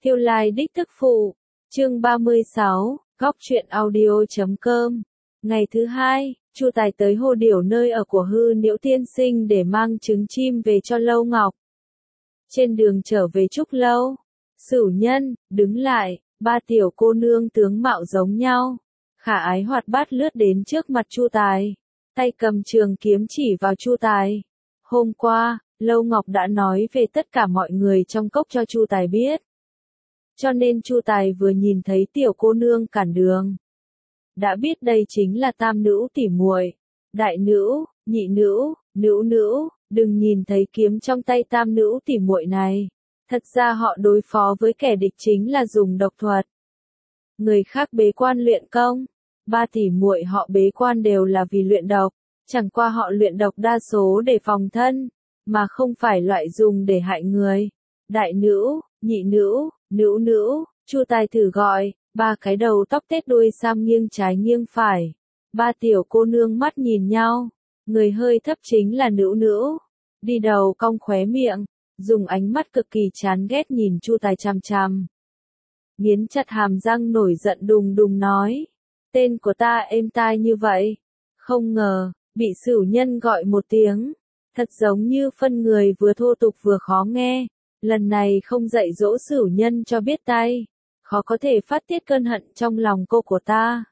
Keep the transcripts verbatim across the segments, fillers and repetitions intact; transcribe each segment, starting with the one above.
Tiêu Lai đích thức phụ, chương ba mươi sáu, góc truyện audio chấm com. Ngày thứ hai, Chu Tài tới Hồ Điểu nơi ở của Hư Niễu tiên sinh để mang trứng chim về cho Lâu Ngọc. Trên đường trở về Trúc Lâu, Sửu Nhân, đứng lại, ba tiểu cô nương tướng mạo giống nhau. Khả ái hoạt bát lướt đến trước mặt Chu Tài, tay cầm trường kiếm chỉ vào Chu Tài. Hôm qua, Lâu Ngọc đã nói về tất cả mọi người trong cốc cho Chu Tài biết. Cho nên Chu Tài vừa nhìn thấy tiểu cô nương cản đường, đã biết đây chính là tam nữ tỉ muội. Đại nữ, nhị nữ, nữ nữ, đừng nhìn thấy kiếm trong tay tam nữ tỉ muội này. Thật ra họ đối phó với kẻ địch chính là dùng độc thuật. Người khác bế quan luyện công, ba tỉ muội họ bế quan đều là vì luyện độc, chẳng qua họ luyện độc đa số để phòng thân, mà không phải loại dùng để hại người. Đại nữ, nhị nữ, nữ nữ, Chu Tài thử gọi, ba cái đầu tóc tết đuôi sam nghiêng trái nghiêng phải. Ba tiểu cô nương mắt nhìn nhau, người hơi thấp chính là nữ nữ, đi đầu cong khóe miệng, dùng ánh mắt cực kỳ chán ghét nhìn Chu Tài chằm chằm. Nghiến chặt hàm răng nổi giận đùng đùng nói, tên của ta êm tai như vậy, không ngờ, bị Sửu Nhân gọi một tiếng, thật giống như phân người vừa thô tục vừa khó nghe. Lần này không dạy dỗ Sửu Nhân cho biết tay, khó có thể phát tiết cơn hận trong lòng cô của ta.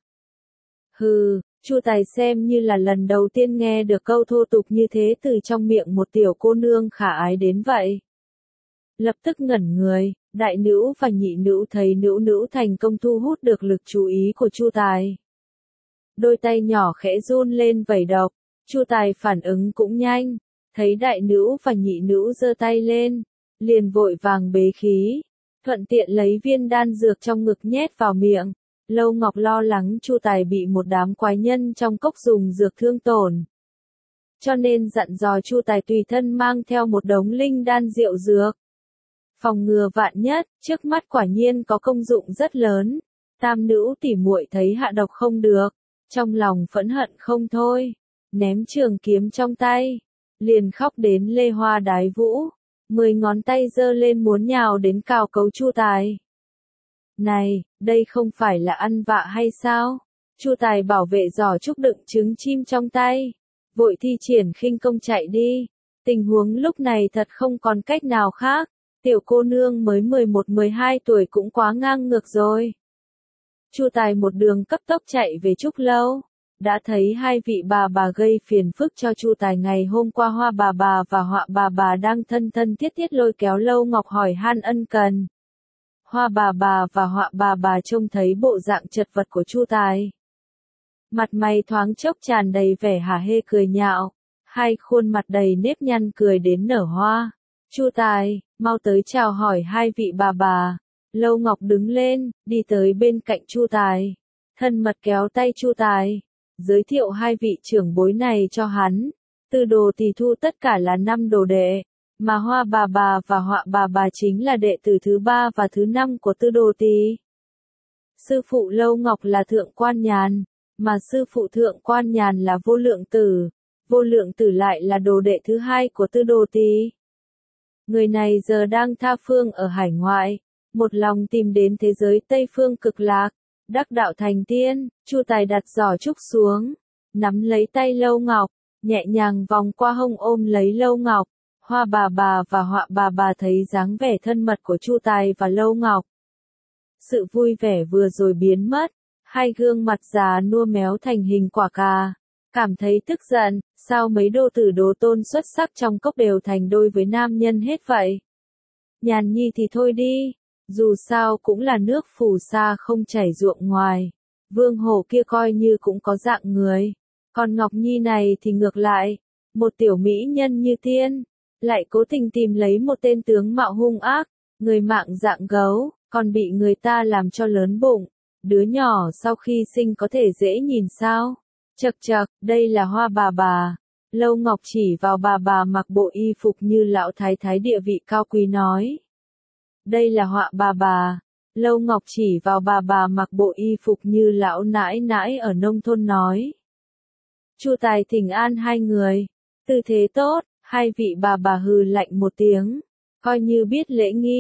Hừ, Chu Tài xem như là lần đầu tiên nghe được câu thô tục như thế từ trong miệng một tiểu cô nương khả ái đến vậy. Lập tức ngẩn người, đại nữ và nhị nữ thấy nữ nữ thành công thu hút được lực chú ý của Chu Tài. Đôi tay nhỏ khẽ run lên vẩy độc, Chu Tài phản ứng cũng nhanh, thấy đại nữ và nhị nữ giơ tay lên, liền vội vàng bế khí, thuận tiện lấy viên đan dược trong ngực nhét vào miệng. Lâu Ngọc lo lắng Chu Tài bị một đám quái nhân trong cốc dùng dược thương tổn, cho nên dặn dò Chu Tài tùy thân mang theo một đống linh đan rượu dược, phòng ngừa vạn nhất. Trước mắt quả nhiên có công dụng rất lớn. Tam nữ tỉ muội thấy hạ độc không được, trong lòng phẫn hận không thôi, ném trường kiếm trong tay, liền khóc đến lê hoa đái vũ, mười ngón tay giơ lên muốn nhào đến cào cấu Chu Tài. Này, đây không phải là ăn vạ hay sao? Chu Tài bảo vệ giỏ trúc đựng trứng chim trong tay, vội thi triển khinh công chạy đi. Tình huống lúc này thật không còn cách nào khác, tiểu cô nương mới mười một mười hai tuổi cũng quá ngang ngược rồi. Chu Tài một đường cấp tốc chạy về Trúc Lâu, đã thấy hai vị bà bà gây phiền phức cho Chu Tài ngày hôm qua. Hoa bà bà và Họa bà bà đang thân thân thiết thiết lôi kéo Lâu Ngọc hỏi han ân cần. Hoa bà bà và Họa bà bà trông thấy bộ dạng chật vật của Chu Tài, mặt mày thoáng chốc tràn đầy vẻ hả hê cười nhạo, hai khuôn mặt đầy nếp nhăn cười đến nở hoa. Chu Tài, mau tới chào hỏi hai vị bà bà. Lâu Ngọc đứng lên, đi tới bên cạnh Chu Tài, thân mật kéo tay Chu Tài, giới thiệu hai vị trưởng bối này cho hắn. Tư Đồ Tỳ thu tất cả là năm đồ đệ, mà Hoa bà bà và Họa bà bà chính là đệ tử thứ ba và thứ năm của Tư Đồ Tỳ. Sư phụ Lâu Ngọc là Thượng Quan Nhàn, mà sư phụ Thượng Quan Nhàn là Vô Lượng Tử, Vô Lượng Tử lại là đồ đệ thứ hai của Tư Đồ Tỳ. Người này giờ đang tha phương ở hải ngoại, một lòng tìm đến thế giới Tây Phương Cực Lạc, đắc đạo thành tiên. Chu Tài đặt giỏ trúc xuống, nắm lấy tay Lâu Ngọc, nhẹ nhàng vòng qua hông ôm lấy Lâu Ngọc. Hoa bà bà và Họa bà bà thấy dáng vẻ thân mật của Chu Tài và Lâu Ngọc, sự vui vẻ vừa rồi biến mất, hai gương mặt già nua méo thành hình quả cà, cảm thấy tức giận. Sao mấy đô tử đố tôn xuất sắc trong cốc đều thành đôi với nam nhân hết vậy? Nhàn Nhi thì thôi đi, dù sao cũng là nước phù sa không chảy ruộng ngoài, Vương Hổ kia coi như cũng có dạng người, còn Ngọc Nhi này thì ngược lại, một tiểu mỹ nhân như tiên, lại cố tình tìm lấy một tên tướng mạo hung ác, người mạng dạng gấu, còn bị người ta làm cho lớn bụng. Đứa nhỏ sau khi sinh có thể dễ nhìn sao? Chậc chậc, đây là Hoa bà bà. Lâu Ngọc chỉ vào bà bà mặc bộ y phục như lão thái thái địa vị cao quý nói. Đây là Họa bà bà. Lâu Ngọc chỉ vào bà bà mặc bộ y phục như lão nãi nãi ở nông thôn nói. Chu Tài thỉnh an hai người. Tư thế tốt, hai vị bà bà hừ lạnh một tiếng, coi như biết lễ nghi.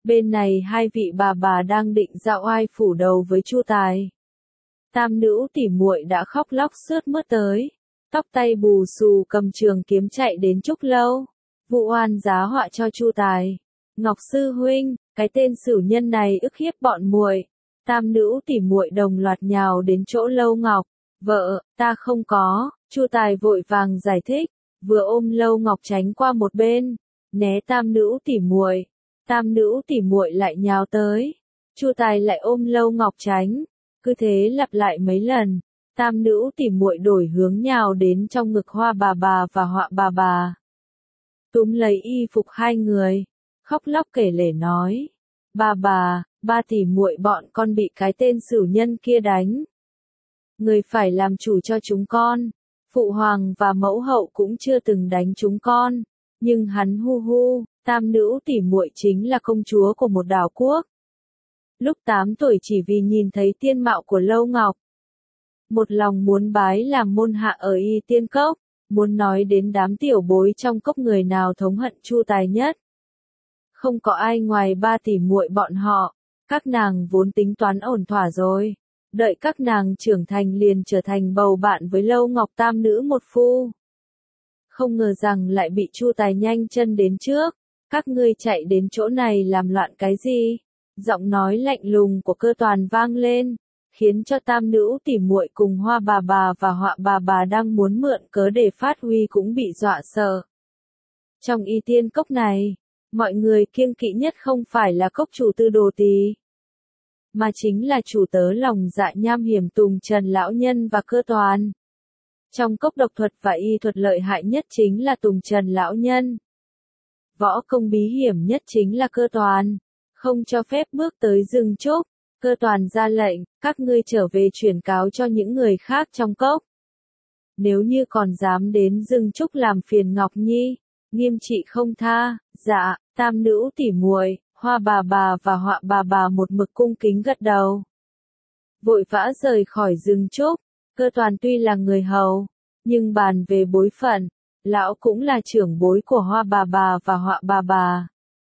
Bên này hai vị bà bà đang định dạo oai phủ đầu với Chu Tài. Tam nữ tỉ muội đã khóc lóc sướt mướt tới, tóc tay bù xù cầm trường kiếm chạy đến Trúc Lâu, vụ oan giá họa cho Chu Tài. Ngọc sư huynh, cái tên sửu nhân này ức hiếp bọn muội. Tam nữ tỉ muội đồng loạt nhào đến chỗ Lâu Ngọc. Vợ, ta không có. Chu Tài vội vàng giải thích, vừa ôm Lâu Ngọc tránh qua một bên, né tam nữ tỉ muội. Tam nữ tỉ muội lại nhào tới, Chu Tài lại ôm Lâu Ngọc tránh, cứ thế lặp lại mấy lần. Tam nữ tỉ muội đổi hướng nhào đến trong ngực Hoa bà bà và Họa bà bà, túm lấy y phục hai người, khóc lóc kể lể nói: "Bà bà, ba tỉ muội bọn con bị cái tên sửu nhân kia đánh. Người phải làm chủ cho chúng con. Phụ hoàng và mẫu hậu cũng chưa từng đánh chúng con, nhưng hắn hu hu, tam nữ tỉ muội chính là công chúa của một đảo quốc. Lúc tám tuổi chỉ vì nhìn thấy tiên mạo của Lâu Ngọc, một lòng muốn bái làm môn hạ ở Y Tiên Cốc, muốn nói đến đám tiểu bối trong cốc người nào thống hận Chu Tài nhất. Không có ai ngoài ba tỉ muội bọn họ, các nàng vốn tính toán ổn thỏa rồi. Đợi các nàng trưởng thành liền trở thành bầu bạn với Lâu Ngọc tam nữ một phu. Không ngờ rằng lại bị Chu Tài nhanh chân đến trước. Các ngươi chạy đến chỗ này làm loạn cái gì?" Giọng nói lạnh lùng của Cơ Toàn vang lên, khiến cho tam nữ tỉ muội cùng Hoa bà bà và Họa bà bà đang muốn mượn cớ để phát huy cũng bị dọa sợ. Trong Y Tiên Cốc này, mọi người kiêng kỵ nhất không phải là cốc chủ Tư Đồ Tỳ, mà chính là chủ tớ lòng dạ nham hiểm Tùng Trần lão nhân và Cơ Toàn. Trong cốc độc thuật và y thuật lợi hại nhất chính là Tùng Trần lão nhân. Võ công bí hiểm nhất chính là Cơ Toàn. Không cho phép bước tới rừng trúc. Cơ Toàn ra lệnh, các ngươi trở về truyền cáo cho những người khác trong cốc. Nếu như còn dám đến rừng trúc làm phiền Ngọc Nhi, nghiêm trị không tha. Dạ, tam nữ tỉ muội, Hoa bà bà và Họa bà bà một mực cung kính gật đầu. Vội vã rời khỏi rừng trúc. Cơ Toàn tuy là người hầu, nhưng bàn về bối phận, lão cũng là trưởng bối của Hoa bà bà và Họa bà bà.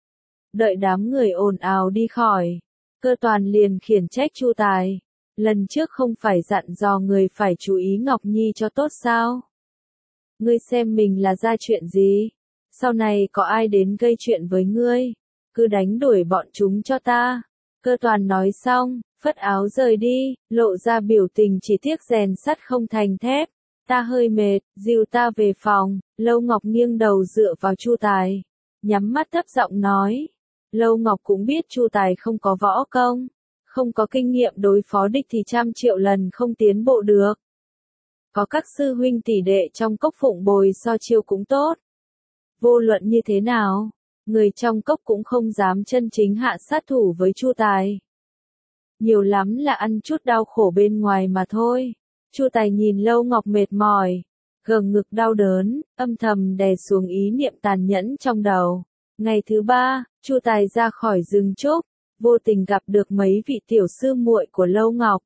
Đợi đám người ồn ào đi khỏi, Cơ Toàn liền khiển trách Chu Tài. Lần trước không phải dặn dò người phải chú ý Ngọc Nhi cho tốt sao? Ngươi xem mình là ra chuyện gì? Sau này có ai đến gây chuyện với ngươi, cứ đánh đuổi bọn chúng cho ta. Cơ Toàn nói xong, phất áo rời đi, lộ ra biểu tình chỉ tiếc rèn sắt không thành thép. Ta hơi mệt, dìu ta về phòng. Lâu Ngọc nghiêng đầu dựa vào Chu Tài, nhắm mắt thấp giọng nói. Lâu Ngọc cũng biết Chu Tài không có võ công, không có kinh nghiệm đối phó địch thì trăm triệu lần không tiến bộ được. Có các sư huynh tỷ đệ trong cốc phụng bồi so chiêu cũng tốt. Vô luận như thế nào, người trong cốc cũng không dám chân chính hạ sát thủ với Chu Tài. Nhiều lắm là ăn chút đau khổ bên ngoài mà thôi. Chu Tài nhìn Lâu Ngọc mệt mỏi, gồng ngực đau đớn, âm thầm đè xuống ý niệm tàn nhẫn trong đầu. Ngày thứ ba, Chu Tài ra khỏi rừng trúc, vô tình gặp được mấy vị tiểu sư muội của Lâu Ngọc.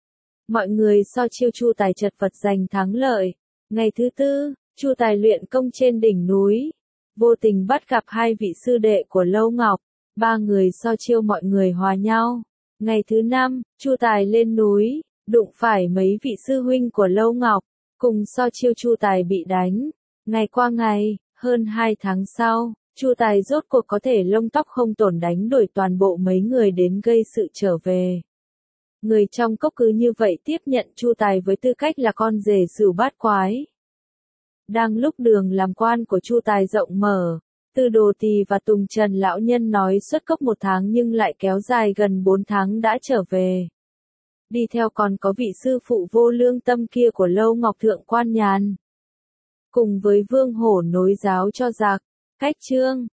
Mọi người so chiêu Chu Tài chật vật giành thắng lợi. Ngày thứ tư, Chu Tài luyện công trên đỉnh núi, vô tình bắt gặp hai vị sư đệ của Lâu Ngọc. Ba người so chiêu mọi người hòa nhau. Ngày thứ năm, Chu Tài lên núi, đụng phải mấy vị sư huynh của Lâu Ngọc, cùng so chiêu Chu Tài bị đánh. Ngày qua ngày, hơn hai tháng sau, Chu Tài rốt cuộc có thể lông tóc không tổn đánh đuổi toàn bộ mấy người đến gây sự trở về. Người trong cốc cứ như vậy tiếp nhận Chu Tài với tư cách là con rể Sửu Bát Quái. Đang lúc đường làm quan của Chu Tài rộng mở, Tư Đồ Tỳ và Tùng Trần lão nhân nói xuất cốc một tháng nhưng lại kéo dài gần bốn tháng đã trở về. Đi theo còn có vị sư phụ vô lương tâm kia của Lâu Ngọc Thượng Quan Nhàn. Cùng với Vương Hổ nối giáo cho giặc. Cách chương